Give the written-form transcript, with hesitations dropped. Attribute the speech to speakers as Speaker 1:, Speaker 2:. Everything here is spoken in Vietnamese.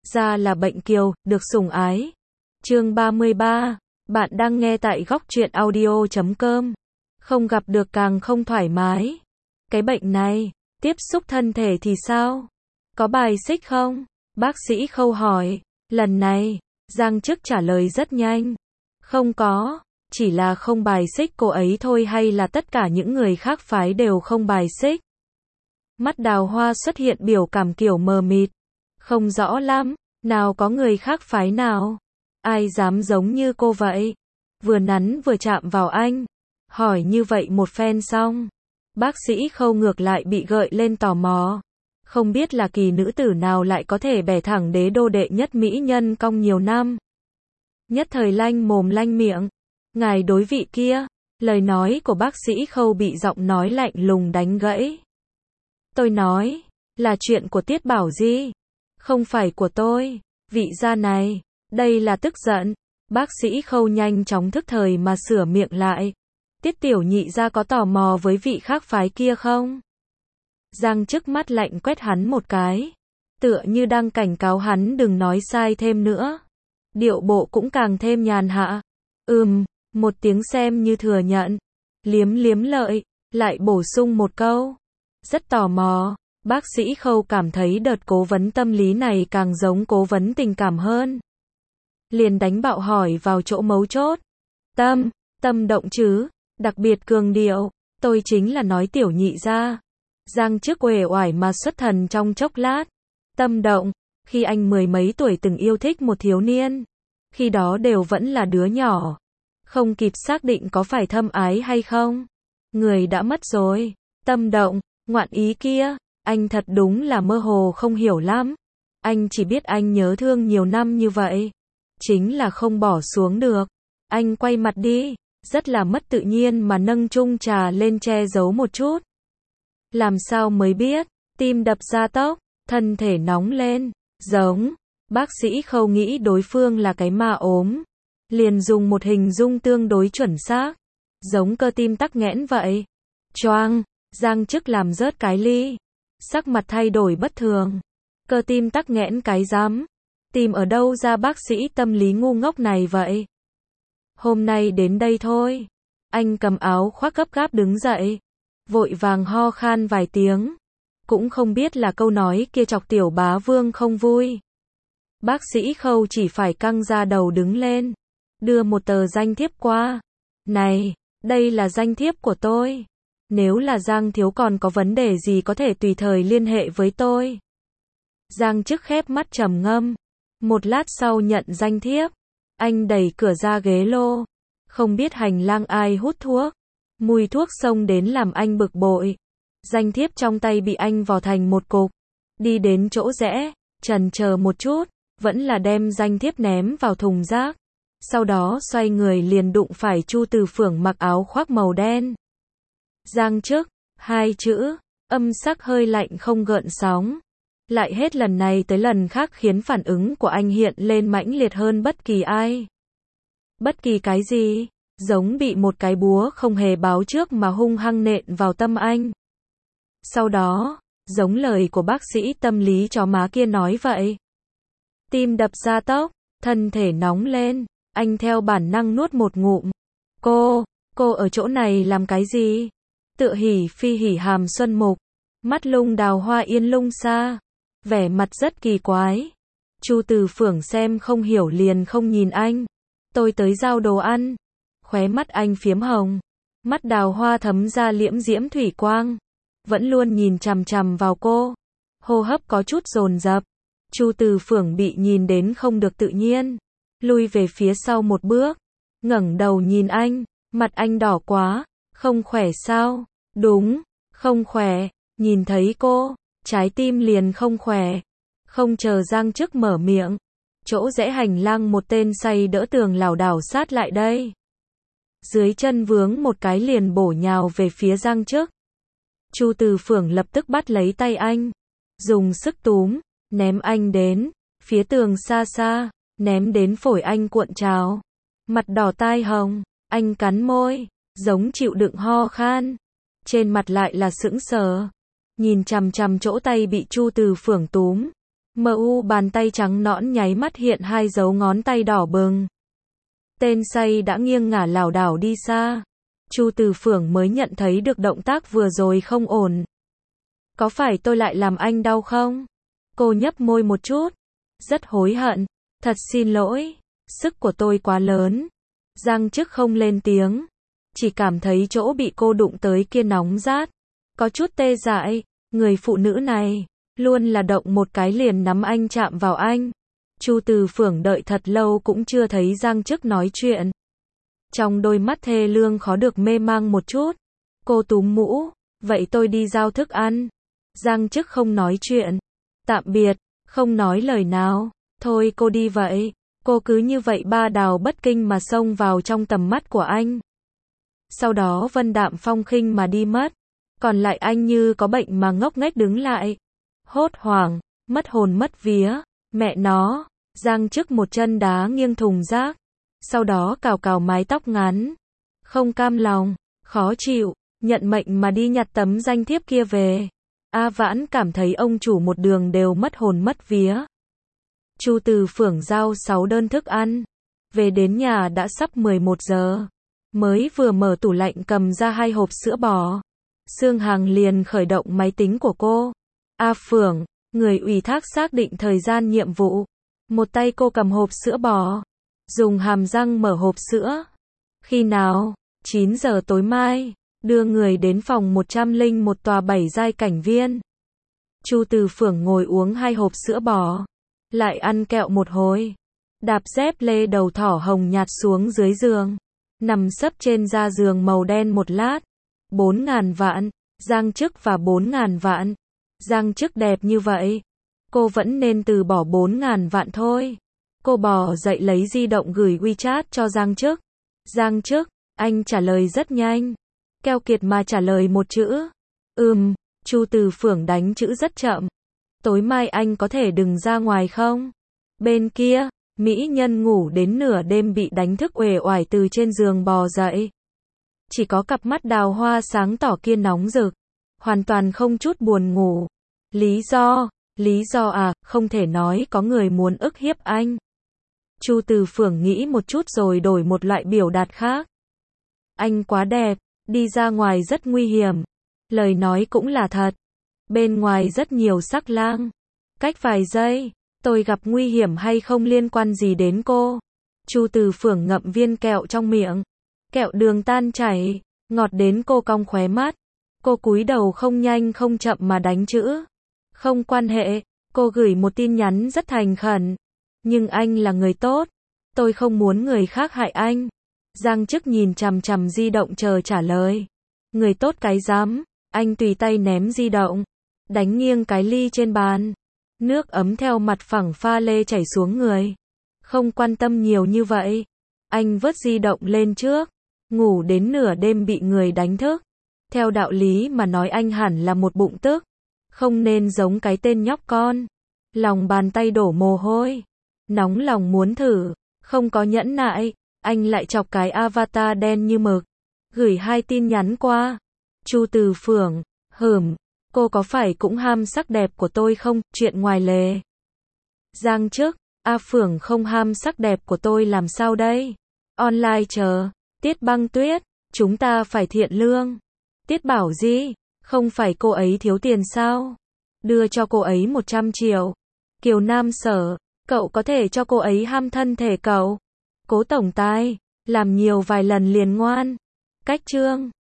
Speaker 1: Da là bệnh kiều, được sủng ái. Chương 33. Bạn đang nghe tại góc truyện audio.com. Không gặp được càng không thoải mái. Cái bệnh này, tiếp xúc thân thể thì sao? Có bài xích không? Bác sĩ Khâu hỏi. Lần này, Giang Chức trả lời rất nhanh. Không có, chỉ là không bài xích cô ấy thôi hay là tất cả những người khác phái đều không bài xích? Mắt Đào Hoa xuất hiện biểu cảm kiểu mờ mịt. Không rõ lắm, nào có người khác phái nào? Ai dám giống như cô vậy? Vừa nắn vừa chạm vào anh. Hỏi như vậy một phen xong. Bác sĩ Khâu ngược lại bị gợi lên tò mò. Không biết là kỳ nữ tử nào lại có thể bẻ thẳng đế đô đệ nhất mỹ nhân cong nhiều năm. Nhất thời lanh mồm lanh miệng. Ngài đối vị kia. Lời nói của bác sĩ Khâu bị giọng nói lạnh lùng đánh gãy. Tôi nói, là chuyện của Tiết Bảo Di. Không phải của tôi. Vị gia này, đây là tức giận. Bác sĩ Khâu nhanh chóng thức thời mà sửa miệng lại. Tiết tiểu nhị gia có tò mò với vị khác phái kia không? Giang Chức mắt lạnh quét hắn một cái. Tựa như đang cảnh cáo hắn đừng nói sai thêm nữa. Điệu bộ cũng càng thêm nhàn hạ. Một tiếng xem như thừa nhận. Liếm liếm lợi, lại bổ sung một câu. Rất tò mò. Bác sĩ Khâu cảm thấy đợt cố vấn tâm lý này càng giống cố vấn tình cảm hơn. Liền đánh bạo hỏi vào chỗ mấu chốt. Tâm động chứ, đặc biệt cường điệu, tôi chính là nói tiểu nhị gia. Giang Chức uể oải mà xuất thần trong chốc lát. Tâm động, khi anh mười mấy tuổi từng yêu thích một thiếu niên. Khi đó đều vẫn là đứa nhỏ. Không kịp xác định có phải thâm ái hay không. Người đã mất rồi. Tâm động, ngoạn ý kia. Anh thật đúng là mơ hồ không hiểu lắm. Anh chỉ biết anh nhớ thương nhiều năm như vậy. Chính là không bỏ xuống được. Anh quay mặt đi. Rất là mất tự nhiên mà nâng chung trà lên che giấu một chút. Làm sao mới biết. Tim đập ra tốc. Thân thể nóng lên. Giống. Bác sĩ Khâu nghĩ đối phương là cái ma ốm. Liền dùng một hình dung tương đối chuẩn xác. Giống cơ tim tắc nghẽn vậy. Choang. Giang Chức làm rớt cái ly. Sắc mặt thay đổi bất thường. Cơ tim tắc nghẽn cái rắm. Tìm ở đâu ra bác sĩ tâm lý ngu ngốc này vậy? Hôm nay đến đây thôi. Anh cầm áo khoác gấp gáp đứng dậy. Vội vàng ho khan vài tiếng. Cũng không biết là câu nói kia chọc tiểu bá vương không vui. Bác sĩ Khâu chỉ phải căng ra đầu đứng lên. Đưa một tờ danh thiếp qua. Này, đây là danh thiếp của tôi. Nếu là Giang thiếu còn có vấn đề gì có thể tùy thời liên hệ với tôi. Giang Chức khép mắt trầm ngâm. Một lát sau nhận danh thiếp. Anh đẩy cửa ra ghế lô. Không biết hành lang ai hút thuốc. Mùi thuốc xông đến làm anh bực bội. Danh thiếp trong tay bị anh vò thành một cục. Đi đến chỗ rẽ, chần chờ một chút, vẫn là đem danh thiếp ném vào thùng rác. Sau đó xoay người liền đụng phải Chu Từ Phưởng mặc áo khoác màu đen. Giang Chức, hai chữ, âm sắc hơi lạnh không gợn sóng. Lại hết lần này tới lần khác khiến phản ứng của anh hiện lên mãnh liệt hơn bất kỳ ai. Bất kỳ cái gì, giống bị một cái búa không hề báo trước mà hung hăng nện vào tâm anh. Sau đó, giống lời của bác sĩ tâm lý chó má kia nói vậy. Tim đập ra tốc, thân thể nóng lên, anh theo bản năng nuốt một ngụm. Cô ở chỗ này làm cái gì? Tựa hỉ phi hỉ hàm xuân mục, mắt lung đào hoa yên lung xa, vẻ mặt rất kỳ quái. Chu Từ Phưởng xem không hiểu liền không nhìn anh. Tôi tới giao đồ ăn. Khóe mắt anh phiếm hồng, mắt đào hoa thấm ra liễm diễm thủy quang, vẫn luôn nhìn chằm chằm vào cô. Hô hấp có chút dồn dập. Chu Từ Phưởng bị nhìn đến không được tự nhiên, lui về phía sau một bước, ngẩng đầu nhìn anh, mặt anh đỏ quá. Không khỏe sao? Đúng, không khỏe. Nhìn thấy cô, trái tim liền không khỏe. Không chờ Giang Chức mở miệng, chỗ rẽ hành lang một tên say đỡ tường lảo đảo sát lại đây. Dưới chân vướng một cái liền bổ nhào về phía Giang Chức. Chu Từ Phưởng lập tức bắt lấy tay anh, dùng sức túm, ném anh đến phía tường xa xa, ném đến phổi anh cuộn trào. Mặt đỏ tai hồng, anh cắn môi, giống chịu đựng ho khan. Trên mặt lại là sững sờ, nhìn chằm chằm chỗ tay bị Chu Từ Phưởng túm. MU bàn tay trắng nõn nháy mắt hiện hai dấu ngón tay đỏ bừng. Tên say đã nghiêng ngả lảo đảo đi xa. Chu Từ Phượng mới nhận thấy được động tác vừa rồi không ổn. Có phải tôi lại làm anh đau không? Cô nhấp môi một chút. Rất hối hận. Thật xin lỗi. Sức của tôi quá lớn. Giang Chức không lên tiếng. Chỉ cảm thấy chỗ bị cô đụng tới kia nóng rát. Có chút tê dại. Người phụ nữ này luôn là động một cái liền nắm anh chạm vào anh. Chu Từ Phượng đợi thật lâu cũng chưa thấy Giang Chức nói chuyện. Trong đôi mắt thê lương khó được mê mang một chút. Cô túm mũ. Vậy tôi đi giao thức ăn. Giang Chức không nói chuyện. Tạm biệt. Không nói lời nào. Thôi cô đi vậy. Cô cứ như vậy ba đào bất kinh mà xông vào trong tầm mắt của anh. Sau đó vân đạm phong khinh mà đi mất. Còn lại anh như có bệnh mà ngốc nghếch đứng lại. Hốt hoảng, mất hồn mất vía. Mẹ nó. Giang Chức một chân đá nghiêng thùng rác. Sau đó cào cào mái tóc ngắn. Không cam lòng, khó chịu, nhận mệnh mà đi nhặt tấm danh thiếp kia về. A Vãn cảm thấy ông chủ một đường đều mất hồn mất vía. Chu Từ Phượng giao 6 đơn thức ăn. Về đến nhà đã sắp 11 giờ. Mới vừa mở tủ lạnh cầm ra 2 hộp sữa bò. Sương Hằng liền khởi động máy tính của cô. A Phượng, người ủy thác xác định thời gian nhiệm vụ. Một tay cô cầm hộp sữa bò. Dùng hàm răng mở hộp sữa. Khi nào? 9 giờ tối mai. Đưa người đến phòng 101 tòa 7 giai cảnh viên. Chu Từ Phượng ngồi uống 2 hộp sữa bò. Lại ăn kẹo một hồi. Đạp dép lê đầu thỏ hồng nhạt xuống dưới giường. Nằm sấp trên da giường màu đen một lát. 4.000 vạn. Giang Chức và 4.000 vạn. Giang Chức đẹp như vậy. Cô vẫn nên từ bỏ 4.000 vạn thôi. Cô bò dậy lấy di động gửi WeChat cho Giang Chức. Giang Chức, anh trả lời rất nhanh. Keo kiệt mà trả lời một chữ. Chu Từ Phượng đánh chữ rất chậm. Tối mai anh có thể đừng ra ngoài không? Bên kia, mỹ nhân ngủ đến nửa đêm bị đánh thức uể oải từ trên giường bò dậy. Chỉ có cặp mắt đào hoa sáng tỏ kia nóng rực. Hoàn toàn không chút buồn ngủ. Lý do à, không thể nói có người muốn ức hiếp anh. Chu Từ Phượng nghĩ một chút rồi đổi một loại biểu đạt khác. Anh quá đẹp, đi ra ngoài rất nguy hiểm. Lời nói cũng là thật. Bên ngoài rất nhiều sắc lang. Cách vài giây, tôi gặp nguy hiểm hay không liên quan gì đến cô. Chu Từ Phượng ngậm viên kẹo trong miệng. Kẹo đường tan chảy, ngọt đến cô cong khóe mắt. Cô cúi đầu không nhanh không chậm mà đánh chữ. Không quan hệ, cô gửi một tin nhắn rất thành khẩn. Nhưng anh là người tốt. Tôi không muốn người khác hại anh. Giang Chức nhìn chằm chằm di động chờ trả lời. Người tốt cái dám. Anh tùy tay ném di động. Đánh nghiêng cái ly trên bàn. Nước ấm theo mặt phẳng pha lê chảy xuống người. Không quan tâm nhiều như vậy. Anh vớt di động lên trước. Ngủ đến nửa đêm bị người đánh thức. Theo đạo lý mà nói anh hẳn là một bụng tức. Không nên giống cái tên nhóc con. Lòng bàn tay đổ mồ hôi. Nóng lòng muốn thử. Không có nhẫn nại. Anh lại chọc cái avatar đen như mực. Gửi 2 tin nhắn qua. Chu Từ Phượng. Cô có phải cũng ham sắc đẹp của tôi không? Chuyện ngoài lề. Giang Chức. A Phượng không ham sắc đẹp của tôi làm sao đây? Online chờ. Tiết Băng Tuyết. Chúng ta phải thiện lương. Tiết Bảo Di. Không phải cô ấy thiếu tiền sao? Đưa cho cô ấy 100 triệu. Kiều Nam Sở. Cậu có thể cho cô ấy ham thân thể cậu. Cố tổng tài. Làm nhiều vài lần liền ngoan. Cách chương.